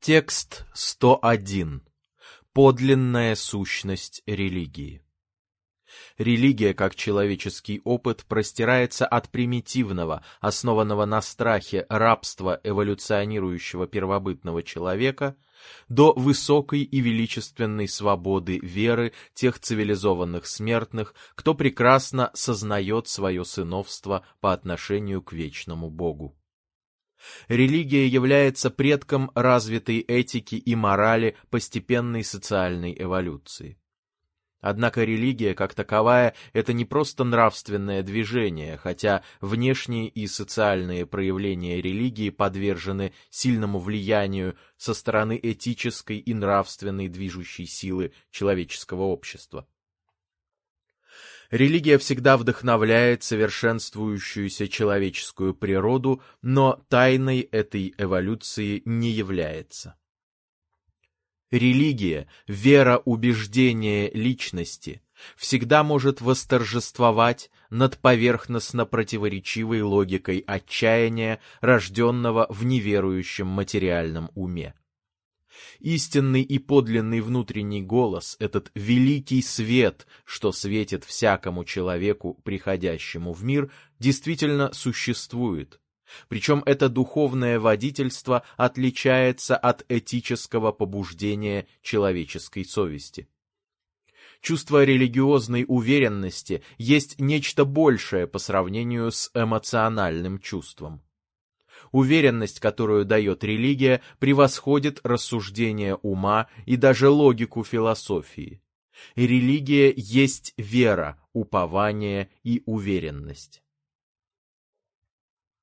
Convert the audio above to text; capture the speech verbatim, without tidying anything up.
Текст сто один. Подлинная сущность религии. Религия, как человеческий опыт, простирается от примитивного, основанного на страхе рабства эволюционирующего первобытного человека, до высокой и величественной свободы веры тех цивилизованных смертных, кто прекрасно сознает свое сыновство по отношению к вечному Богу. Религия является предком развитой этики и морали постепенной социальной эволюции. Однако религия, как таковая, это не просто нравственное движение, хотя внешние и социальные проявления религии подвержены сильному влиянию со стороны этической и нравственной движущей силы человеческого общества. Религия всегда вдохновляет совершенствующуюся человеческую природу, но тайной этой эволюции не является. Религия, вера, убеждение личности всегда может восторжествовать над поверхностно противоречивой логикой отчаяния, рожденного в неверующем материальном уме. Истинный и подлинный внутренний голос, этот великий свет, что светит всякому человеку, приходящему в мир, действительно существует. Причем это духовное водительство отличается от этического побуждения человеческой совести. Чувство религиозной уверенности есть нечто большее по сравнению с эмоциональным чувством. Уверенность, которую дает религия, превосходит рассуждения ума и даже логику философии. Религия есть вера, упование и уверенность.